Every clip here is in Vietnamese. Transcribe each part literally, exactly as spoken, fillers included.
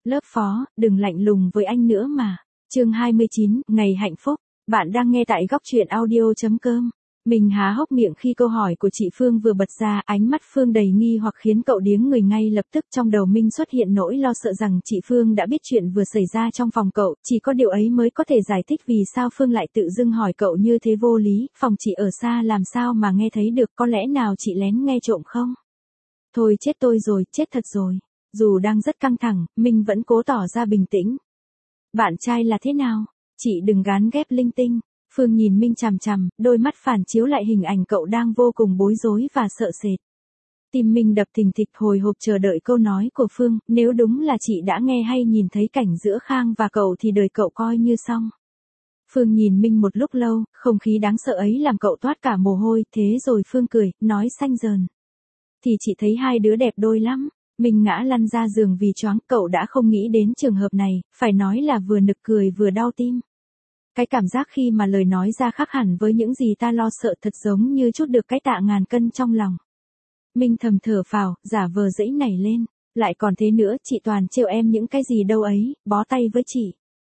Lớp phó, đừng lạnh lùng với anh nữa mà. Chương hai mươi chín, ngày hạnh phúc. Bạn đang nghe tại góc truyện audio chấm com. Mình há hốc miệng khi câu hỏi của chị Phương vừa bật ra, ánh mắt Phương đầy nghi hoặc khiến cậu điếng người ngay lập tức. Trong đầu Minh xuất hiện nỗi lo sợ rằng chị Phương đã biết chuyện vừa xảy ra trong phòng cậu, chỉ có điều ấy mới có thể giải thích vì sao Phương lại tự dưng hỏi cậu như thế vô lý. Phòng chị ở xa làm sao mà nghe thấy được, có lẽ nào chị lén nghe trộm không? Thôi chết tôi rồi, chết thật rồi. Dù đang rất căng thẳng, Minh vẫn cố tỏ ra bình tĩnh. Bạn trai là thế nào? Chị đừng gán ghép linh tinh. Phương nhìn Minh chằm chằm, đôi mắt phản chiếu lại hình ảnh cậu đang vô cùng bối rối và sợ sệt. Tim Minh đập thình thịch hồi hộp chờ đợi câu nói của Phương, nếu đúng là chị đã nghe hay nhìn thấy cảnh giữa Khang và cậu thì đời cậu coi như xong. Phương nhìn Minh một lúc lâu, không khí đáng sợ ấy làm cậu toát cả mồ hôi, thế rồi Phương cười, nói xanh dờn. Thì chị thấy hai đứa đẹp đôi lắm. Minh ngã lăn ra giường vì choáng, cậu đã không nghĩ đến trường hợp này, phải nói là vừa nực cười vừa đau tim. Cái cảm giác khi mà lời nói ra khác hẳn với những gì ta lo sợ, thật giống như trút được cái tạ ngàn cân trong lòng. Minh thầm thở phào, giả vờ dẫy nảy lên. Lại còn thế nữa, chị toàn trêu em những cái gì đâu ấy, bó tay với chị.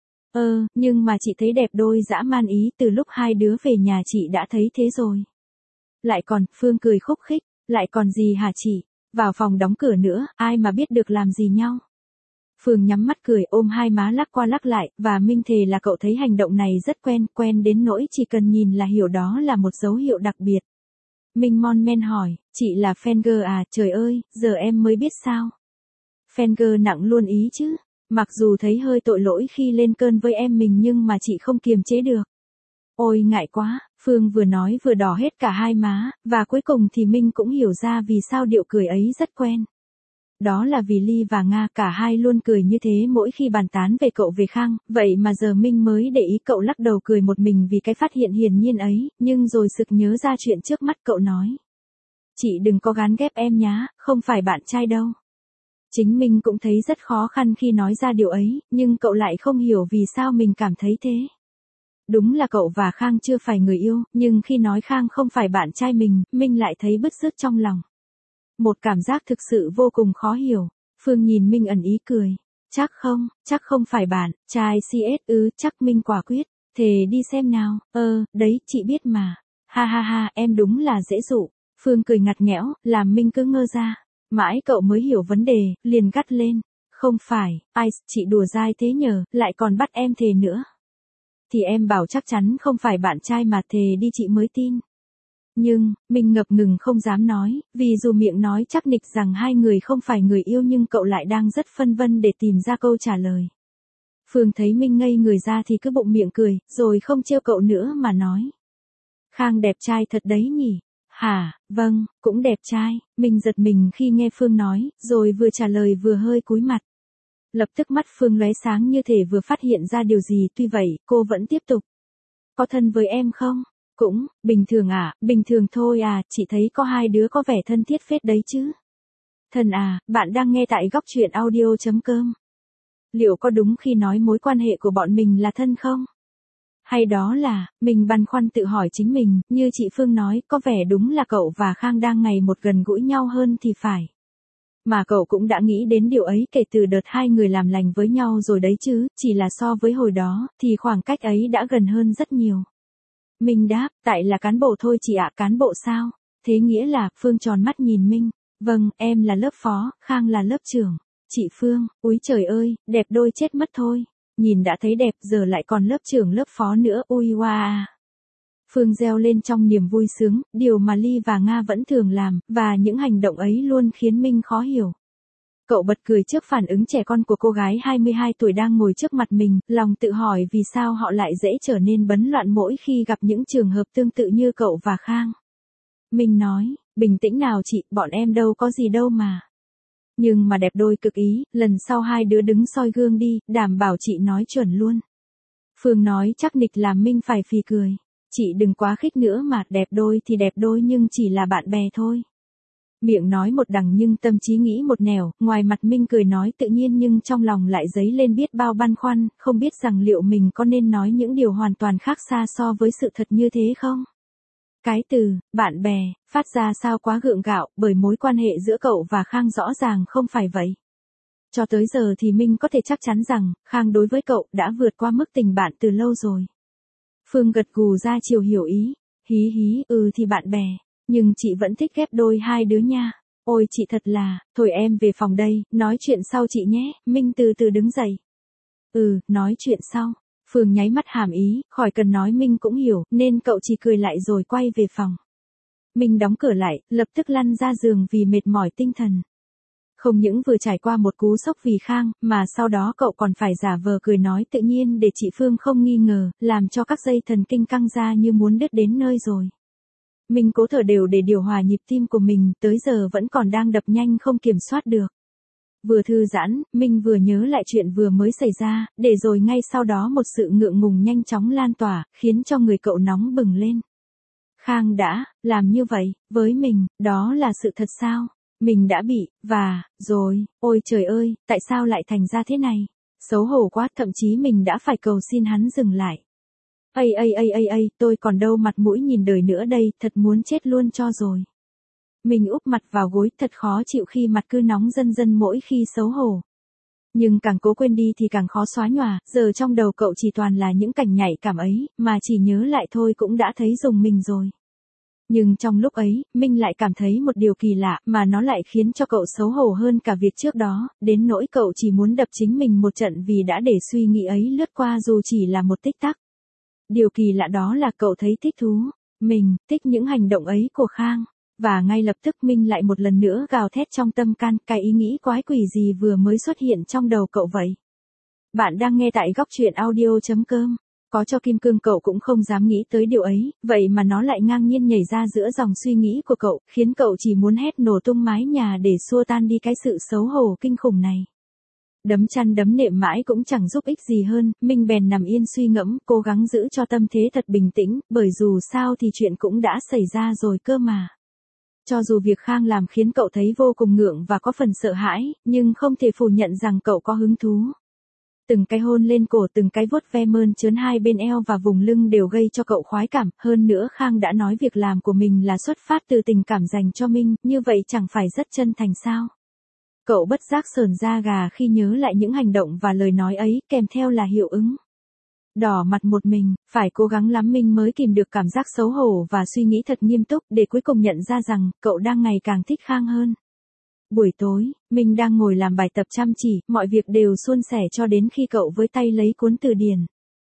Ơ, nhưng mà chị thấy đẹp đôi dã man ý, từ lúc hai đứa về nhà chị đã thấy thế rồi. Lại còn, Phương cười khúc khích, lại còn gì hả chị? Vào phòng đóng cửa nữa, ai mà biết được làm gì nhau. Phương nhắm mắt cười, ôm hai má lắc qua lắc lại, và Minh thề là cậu thấy hành động này rất quen, quen đến nỗi chỉ cần nhìn là hiểu đó là một dấu hiệu đặc biệt. Minh mon men hỏi, chị là fan girl à, trời ơi, giờ em mới biết sao. Fan girl nặng luôn ý chứ, mặc dù thấy hơi tội lỗi khi lên cơn với em mình nhưng mà chị không kiềm chế được. Ôi ngại quá, Phương vừa nói vừa đỏ hết cả hai má, và cuối cùng thì Minh cũng hiểu ra vì sao điệu cười ấy rất quen. Đó là vì Ly và Nga cả hai luôn cười như thế mỗi khi bàn tán về cậu về Khang, vậy mà giờ Minh mới để ý cậu lắc đầu cười một mình vì cái phát hiện hiển nhiên ấy, nhưng rồi sực nhớ ra chuyện trước mắt cậu nói. Chị đừng có gán ghép em nhá, không phải bạn trai đâu. Chính Minh cũng thấy rất khó khăn khi nói ra điều ấy, nhưng cậu lại không hiểu vì sao mình cảm thấy thế. Đúng là cậu và Khang chưa phải người yêu, nhưng khi nói Khang không phải bạn trai mình, Minh lại thấy bứt rứt trong lòng. Một cảm giác thực sự vô cùng khó hiểu. Phương nhìn Minh ẩn ý cười. Chắc không, chắc không phải bạn, trai xê ét ư, chắc Minh quả quyết. Thề đi xem nào, ơ, đấy, chị biết mà. Ha ha ha, em đúng là dễ dụ. Phương cười ngặt nghẽo, làm Minh cứ ngơ ra. Mãi cậu mới hiểu vấn đề, liền gắt lên. Không phải, ai, chị đùa dai thế nhờ, lại còn bắt em thề nữa. Thì em bảo chắc chắn không phải bạn trai mà, thề đi chị mới tin. Nhưng, Minh ngập ngừng không dám nói, vì dù miệng nói chắc nịch rằng hai người không phải người yêu nhưng cậu lại đang rất phân vân để tìm ra câu trả lời. Phương thấy Minh ngây người ra thì cứ bụng miệng cười, rồi không trêu cậu nữa mà nói. Khang đẹp trai thật đấy nhỉ? Hả, vâng, cũng đẹp trai. Minh giật mình khi nghe Phương nói, rồi vừa trả lời vừa hơi cúi mặt. Lập tức mắt Phương lóe sáng như thể vừa phát hiện ra điều gì, tuy vậy, cô vẫn tiếp tục. Có thân với em không? Cũng, bình thường à, bình thường thôi à, chị thấy có hai đứa có vẻ thân thiết phết đấy chứ. Thân à, bạn đang nghe tại góc truyện audio chấm com. Liệu có đúng khi nói mối quan hệ của bọn mình là thân không? Hay đó là, mình băn khoăn tự hỏi chính mình, như chị Phương nói, có vẻ đúng là cậu và Khang đang ngày một gần gũi nhau hơn thì phải. Mà cậu cũng đã nghĩ đến điều ấy kể từ đợt hai người làm lành với nhau rồi đấy chứ, chỉ là so với hồi đó, thì khoảng cách ấy đã gần hơn rất nhiều. Minh đáp, tại là cán bộ thôi chị ạ. Cán bộ sao? Thế nghĩa là, Phương tròn mắt nhìn Minh. Vâng, em là lớp phó, Khang là lớp trưởng. Chị Phương, úi trời ơi, đẹp đôi chết mất thôi. Nhìn đã thấy đẹp giờ lại còn lớp trưởng lớp phó nữa, ui wow. Phương reo lên trong niềm vui sướng, điều mà Ly và Nga vẫn thường làm, và những hành động ấy luôn khiến Minh khó hiểu. Cậu bật cười trước phản ứng trẻ con của cô gái hai mươi hai tuổi đang ngồi trước mặt mình, lòng tự hỏi vì sao họ lại dễ trở nên bấn loạn mỗi khi gặp những trường hợp tương tự như cậu và Khang. Minh nói, bình tĩnh nào chị, bọn em đâu có gì đâu mà. Nhưng mà đẹp đôi cực ý, lần sau hai đứa đứng soi gương đi, đảm bảo chị nói chuẩn luôn. Phương nói chắc nịch làm Minh phải phì cười. Chị đừng quá khích nữa mà, đẹp đôi thì đẹp đôi nhưng chỉ là bạn bè thôi. Miệng nói một đằng nhưng tâm trí nghĩ một nẻo, ngoài mặt Minh cười nói tự nhiên nhưng trong lòng lại dấy lên biết bao băn khoăn, không biết rằng liệu mình có nên nói những điều hoàn toàn khác xa so với sự thật như thế không? Cái từ, bạn bè, phát ra sao quá gượng gạo, bởi mối quan hệ giữa cậu và Khang rõ ràng không phải vậy. Cho tới giờ thì Minh có thể chắc chắn rằng, Khang đối với cậu đã vượt qua mức tình bạn từ lâu rồi. Phương gật gù ra chiều hiểu ý. Hí hí, ừ thì bạn bè. Nhưng chị vẫn thích ghép đôi hai đứa nha. Ôi chị thật là, thôi em về phòng đây, nói chuyện sau chị nhé. Minh từ từ đứng dậy. Ừ, nói chuyện sau. Phương nháy mắt hàm ý, khỏi cần nói Minh cũng hiểu, nên cậu chỉ cười lại rồi quay về phòng. Minh đóng cửa lại, lập tức lăn ra giường vì mệt mỏi tinh thần. Không những vừa trải qua một cú sốc vì Khang, mà sau đó cậu còn phải giả vờ cười nói tự nhiên để chị Phương không nghi ngờ, làm cho các dây thần kinh căng ra như muốn đứt đến nơi rồi. Minh cố thở đều để điều hòa nhịp tim của mình, tới giờ vẫn còn đang đập nhanh không kiểm soát được. Vừa thư giãn, Minh vừa nhớ lại chuyện vừa mới xảy ra, để rồi ngay sau đó một sự ngượng ngùng nhanh chóng lan tỏa, khiến cho người cậu nóng bừng lên. Khang đã làm như vậy với mình, đó là sự thật sao? Mình đã bị, và, rồi, ôi trời ơi, tại sao lại thành ra thế này? Xấu hổ quá, thậm chí mình đã phải cầu xin hắn dừng lại. Ây ây ây ây ây, tôi còn đâu mặt mũi nhìn đời nữa đây, thật muốn chết luôn cho rồi. Mình úp mặt vào gối, thật khó chịu khi mặt cứ nóng dần dần mỗi khi xấu hổ. Nhưng càng cố quên đi thì càng khó xóa nhòa, giờ trong đầu cậu chỉ toàn là những cảnh nhạy cảm ấy, mà chỉ nhớ lại thôi cũng đã thấy rùng mình rồi. Nhưng trong lúc ấy, Minh lại cảm thấy một điều kỳ lạ, mà nó lại khiến cho cậu xấu hổ hơn cả việc trước đó, đến nỗi cậu chỉ muốn đập chính mình một trận vì đã để suy nghĩ ấy lướt qua dù chỉ là một tích tắc. Điều kỳ lạ đó là cậu thấy thích thú, mình, thích những hành động ấy của Khang. Và ngay lập tức Minh lại một lần nữa gào thét trong tâm can, cái ý nghĩ quái quỷ gì vừa mới xuất hiện trong đầu cậu vậy. Bạn đang nghe tại góc truyện audio chấm com. Có cho kim cương cậu cũng không dám nghĩ tới điều ấy, vậy mà nó lại ngang nhiên nhảy ra giữa dòng suy nghĩ của cậu, khiến cậu chỉ muốn hét nổ tung mái nhà để xua tan đi cái sự xấu hổ kinh khủng này. Đấm chăn đấm nệm mãi cũng chẳng giúp ích gì hơn, Minh bèn nằm yên suy ngẫm, cố gắng giữ cho tâm thế thật bình tĩnh, bởi dù sao thì chuyện cũng đã xảy ra rồi cơ mà. Cho dù việc Khang làm khiến cậu thấy vô cùng ngượng và có phần sợ hãi, nhưng không thể phủ nhận rằng cậu có hứng thú. Từng cái hôn lên cổ, từng cái vuốt ve mơn trớn hai bên eo và vùng lưng đều gây cho cậu khoái cảm, hơn nữa Khang đã nói việc làm của mình là xuất phát từ tình cảm dành cho Minh, như vậy chẳng phải rất chân thành sao? Cậu bất giác sởn da gà khi nhớ lại những hành động và lời nói ấy, kèm theo là hiệu ứng. Đỏ mặt một mình, phải cố gắng lắm Minh mới kìm được cảm giác xấu hổ và suy nghĩ thật nghiêm túc để cuối cùng nhận ra rằng cậu đang ngày càng thích Khang hơn. Buổi tối, Minh đang ngồi làm bài tập chăm chỉ, mọi việc đều suôn sẻ cho đến khi cậu với tay lấy cuốn từ điển.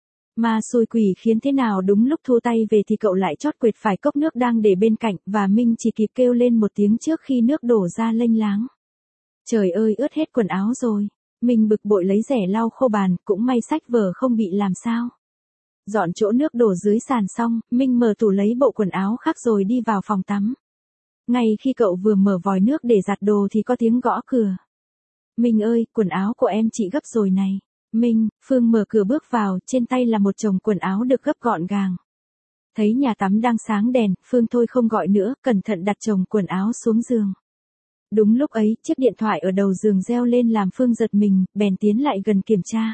Mà xui quỷ khiến thế nào đúng lúc thu tay về thì cậu lại chót quệt phải cốc nước đang để bên cạnh và Minh chỉ kịp kêu lên một tiếng trước khi nước đổ ra lênh láng. Trời ơi, ướt hết quần áo rồi. Minh bực bội lấy rẻ lau khô bàn, cũng may sách vở không bị làm sao. Dọn chỗ nước đổ dưới sàn xong, Minh mở tủ lấy bộ quần áo khác rồi đi vào phòng tắm. Ngay khi cậu vừa mở vòi nước để giặt đồ thì có tiếng gõ cửa. Minh ơi, quần áo của em chị gấp rồi này. Minh, Phương mở cửa bước vào, trên tay là một chồng quần áo được gấp gọn gàng. Thấy nhà tắm đang sáng đèn, Phương thôi không gọi nữa, cẩn thận đặt chồng quần áo xuống giường. Đúng lúc ấy, chiếc điện thoại ở đầu giường reo lên làm Phương giật mình, bèn tiến lại gần kiểm tra.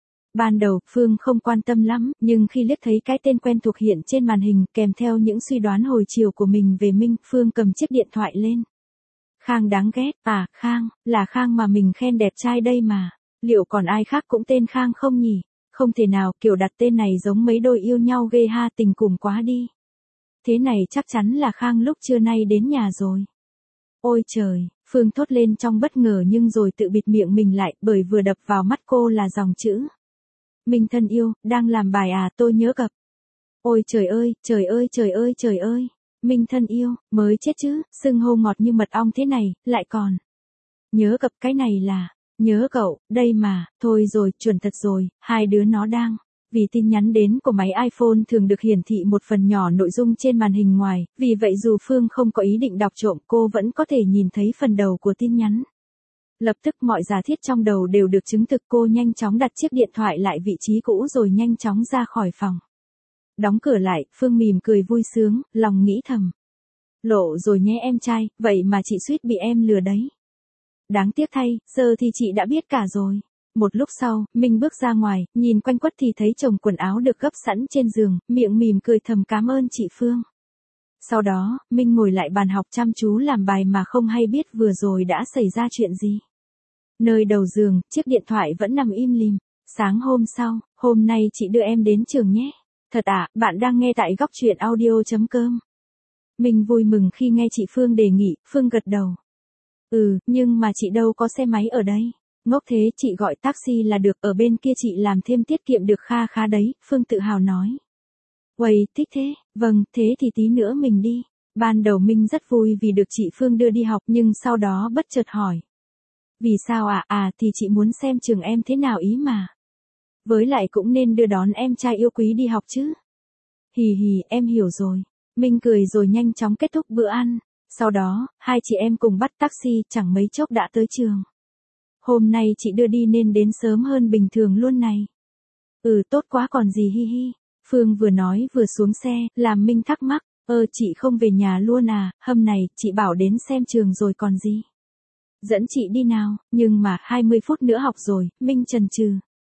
Ban đầu, Phương không quan tâm lắm, nhưng khi liếc thấy cái tên quen thuộc hiện trên màn hình, kèm theo những suy đoán hồi chiều của mình về Minh, Phương cầm chiếc điện thoại lên. Khang đáng ghét, à, Khang, là Khang mà mình khen đẹp trai đây mà. Liệu còn ai khác cũng tên Khang không nhỉ? Không thể nào, kiểu đặt tên này giống mấy đôi yêu nhau ghê ha, tình cùng quá đi. Thế này chắc chắn là Khang lúc trưa nay đến nhà rồi. Ôi trời, Phương thốt lên trong bất ngờ nhưng rồi tự bịt miệng mình lại, bởi vừa đập vào mắt cô là dòng chữ. Minh thân yêu, đang làm bài à, tôi nhớ cập. Ôi trời ơi, trời ơi trời ơi trời ơi. Minh thân yêu, mới chết chứ, xưng hô ngọt như mật ong thế này, lại còn. Nhớ cập, cái này là, nhớ cậu, đây mà, thôi rồi, chuẩn thật rồi, hai đứa nó đang. Vì tin nhắn đến của máy iPhone thường được hiển thị một phần nhỏ nội dung trên màn hình ngoài, vì vậy dù Phương không có ý định đọc trộm, cô vẫn có thể nhìn thấy phần đầu của tin nhắn. Lập tức mọi giả thiết trong đầu đều được chứng thực, cô nhanh chóng đặt chiếc điện thoại lại vị trí cũ rồi nhanh chóng ra khỏi phòng. Đóng cửa lại, Phương mỉm cười vui sướng, lòng nghĩ thầm. Lộ rồi nhé em trai, vậy mà chị suýt bị em lừa đấy. Đáng tiếc thay, giờ thì chị đã biết cả rồi. Một lúc sau, Minh bước ra ngoài, nhìn quanh quất thì thấy chồng quần áo được gấp sẵn trên giường, miệng mỉm cười thầm cảm ơn chị Phương. Sau đó, Minh ngồi lại bàn học chăm chú làm bài mà không hay biết vừa rồi đã xảy ra chuyện gì. Nơi đầu giường, chiếc điện thoại vẫn nằm im lìm. Sáng hôm sau, hôm nay chị đưa em đến trường nhé. Thật à, bạn đang nghe tại góc chuyện audio.com. Mình vui mừng khi nghe chị Phương đề nghị, Phương gật đầu. Ừ, nhưng mà chị đâu có xe máy ở đây. Ngốc thế, chị gọi taxi là được, ở bên kia chị làm thêm tiết kiệm được kha khá đấy, Phương tự hào nói. Uầy, thích thế, vâng, thế thì tí nữa mình đi. Ban đầu Minh rất vui vì được chị Phương đưa đi học nhưng sau đó bất chợt hỏi. Vì sao ạ? À? à thì chị muốn xem trường em thế nào ý mà. Với lại cũng nên đưa đón em trai yêu quý đi học chứ. Hì hì, em hiểu rồi. Minh cười rồi nhanh chóng kết thúc bữa ăn. Sau đó, hai chị em cùng bắt taxi, chẳng mấy chốc đã tới trường. Hôm nay chị đưa đi nên đến sớm hơn bình thường luôn này. Ừ, tốt quá còn gì hi hi. Phương vừa nói vừa xuống xe, làm Minh thắc mắc. Ơ chị không về nhà luôn à, hôm này, chị bảo đến xem trường rồi còn gì. Dẫn chị đi nào, nhưng mà hai mươi phút nữa học rồi, Minh chần chừ.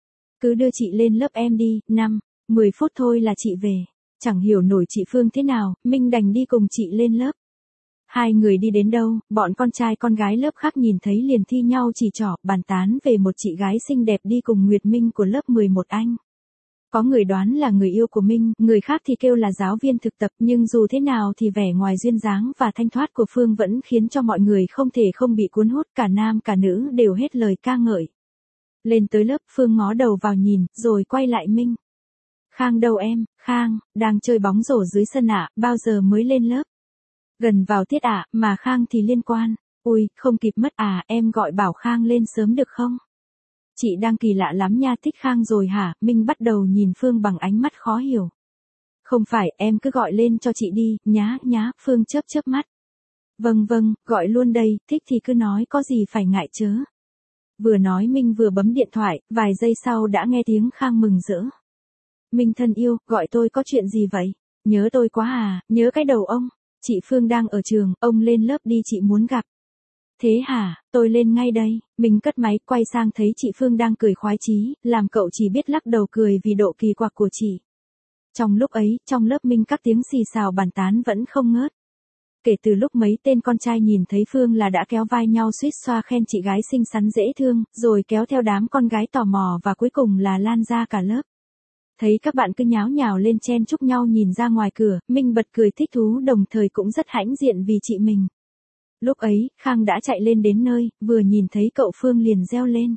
Cứ đưa chị lên lớp em đi, năm, mười phút thôi là chị về. Chẳng hiểu nổi chị Phương thế nào, Minh đành đi cùng chị lên lớp. Hai người đi đến đâu, bọn con trai con gái lớp khác nhìn thấy liền thi nhau chỉ trỏ, bàn tán về một chị gái xinh đẹp đi cùng Nguyệt Minh của lớp mười một anh. Có người đoán là người yêu của Minh, người khác thì kêu là giáo viên thực tập, nhưng dù thế nào thì vẻ ngoài duyên dáng và thanh thoát của Phương vẫn khiến cho mọi người không thể không bị cuốn hút, cả nam cả nữ đều hết lời ca ngợi. Lên tới lớp, Phương ngó đầu vào nhìn, rồi quay lại Minh. Khang đâu em, Khang, đang chơi bóng rổ dưới sân ạ, bao giờ mới lên lớp? Gần vào tiết ạ, mà Khang thì liên quan. Ui, không kịp mất à, em gọi bảo Khang lên sớm được không? Chị đang kỳ lạ lắm nha, thích Khang rồi hả? Minh bắt đầu nhìn Phương bằng ánh mắt khó hiểu. Không phải, em cứ gọi lên cho chị đi, nhá, nhá, Phương chớp chớp mắt. Vâng vâng, gọi luôn đây, thích thì cứ nói, có gì phải ngại chớ. Vừa nói Minh vừa bấm điện thoại, vài giây sau đã nghe tiếng Khang mừng rỡ. Minh thân yêu, gọi tôi có chuyện gì vậy? Nhớ tôi quá à, nhớ cái đầu ông. Chị Phương đang ở trường, ông lên lớp đi, chị muốn gặp. Thế hả, tôi lên ngay đây. Mình cất máy, quay sang thấy chị Phương đang cười khoái chí, làm cậu chỉ biết lắc đầu cười vì độ kỳ quặc của chị. Trong lúc ấy, trong lớp Minh các tiếng xì xào bàn tán vẫn không ngớt. Kể từ lúc mấy tên con trai nhìn thấy Phương là đã kéo vai nhau suýt xoa khen chị gái xinh xắn dễ thương, rồi kéo theo đám con gái tò mò và cuối cùng là lan ra cả lớp. Thấy các bạn cứ nháo nhào lên chen chúc nhau nhìn ra ngoài cửa, Minh bật cười thích thú đồng thời cũng rất hãnh diện vì chị mình. Lúc ấy, Khang đã chạy lên đến nơi, vừa nhìn thấy cậu Phương liền reo lên.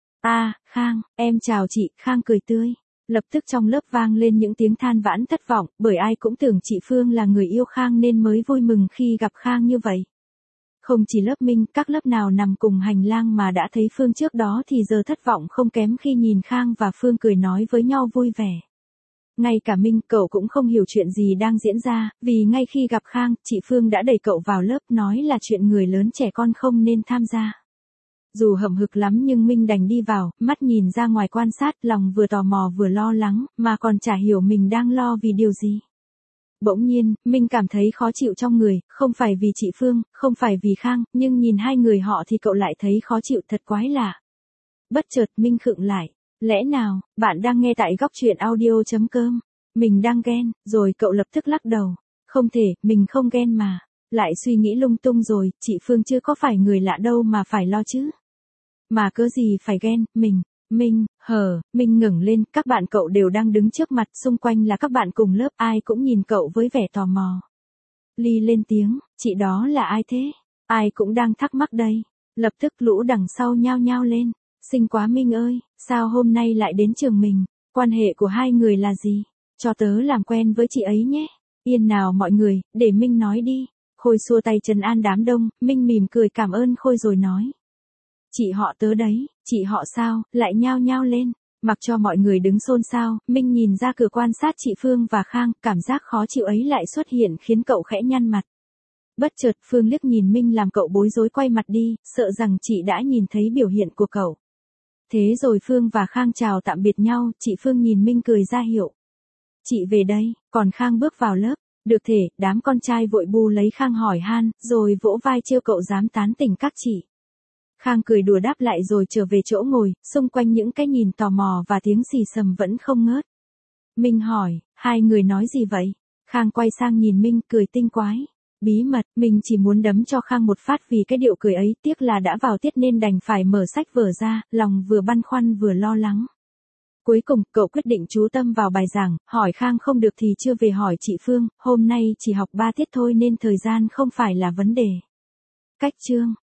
À, Khang, em chào chị, Khang cười tươi. Lập tức trong lớp vang lên những tiếng than vãn thất vọng, bởi ai cũng tưởng chị Phương là người yêu Khang nên mới vui mừng khi gặp Khang như vậy. Không chỉ lớp Minh, các lớp nào nằm cùng hành lang mà đã thấy Phương trước đó thì giờ thất vọng không kém khi nhìn Khang và Phương cười nói với nhau vui vẻ. Ngay cả Minh, cậu cũng không hiểu chuyện gì đang diễn ra, vì ngay khi gặp Khang, chị Phương đã đẩy cậu vào lớp nói là chuyện người lớn trẻ con không nên tham gia. Dù hậm hực lắm nhưng Minh đành đi vào, mắt nhìn ra ngoài quan sát, lòng vừa tò mò vừa lo lắng, mà còn chả hiểu mình đang lo vì điều gì. Bỗng nhiên, Minh cảm thấy khó chịu trong người, không phải vì chị Phương, không phải vì Khang, nhưng nhìn hai người họ thì cậu lại thấy khó chịu thật quái lạ. Bất chợt Minh khựng lại. Lẽ nào, bạn đang nghe tại góc chuyện audio.com. Mình đang ghen, rồi cậu lập tức lắc đầu. Không thể, mình không ghen mà. Lại suy nghĩ lung tung rồi, chị Phương chưa có phải người lạ đâu mà phải lo chứ. Mà cớ gì phải ghen, mình, Minh, hờ, Minh ngẩng lên, các bạn cậu đều đang đứng trước mặt, xung quanh là các bạn cùng lớp, ai cũng nhìn cậu với vẻ tò mò. Ly lên tiếng, chị đó là ai thế? Ai cũng đang thắc mắc đây. Lập tức lũ đằng sau nhao nhao lên. Xinh quá Minh ơi, sao hôm nay lại đến trường mình? Quan hệ của hai người là gì? Cho tớ làm quen với chị ấy nhé. Yên nào mọi người, để Minh nói đi. Khôi xua tay trấn an đám đông, Minh mỉm cười cảm ơn Khôi rồi nói. Chị họ tớ đấy, chị họ sao, lại nhao nhao lên. Mặc cho mọi người đứng xôn xao, Minh nhìn ra cửa quan sát chị Phương và Khang, cảm giác khó chịu ấy lại xuất hiện khiến cậu khẽ nhăn mặt. Bất chợt Phương liếc nhìn Minh làm cậu bối rối quay mặt đi, sợ rằng chị đã nhìn thấy biểu hiện của cậu. Thế rồi Phương và Khang chào tạm biệt nhau, chị Phương nhìn Minh cười ra hiệu. Chị về đây, còn Khang bước vào lớp. Được thể, đám con trai vội bu lấy Khang hỏi han, rồi vỗ vai trêu cậu dám tán tỉnh các chị. Khang cười đùa đáp lại rồi trở về chỗ ngồi, xung quanh những cái nhìn tò mò và tiếng xì xầm vẫn không ngớt. Minh hỏi, hai người nói gì vậy? Khang quay sang nhìn Minh cười tinh quái. Bí mật, mình chỉ muốn đấm cho Khang một phát vì cái điệu cười ấy, tiếc là đã vào tiết nên đành phải mở sách vở ra, lòng vừa băn khoăn vừa lo lắng. Cuối cùng, cậu quyết định chú tâm vào bài giảng, hỏi Khang không được thì chưa về hỏi chị Phương, hôm nay chỉ học ba tiết thôi nên thời gian không phải là vấn đề. Cách chương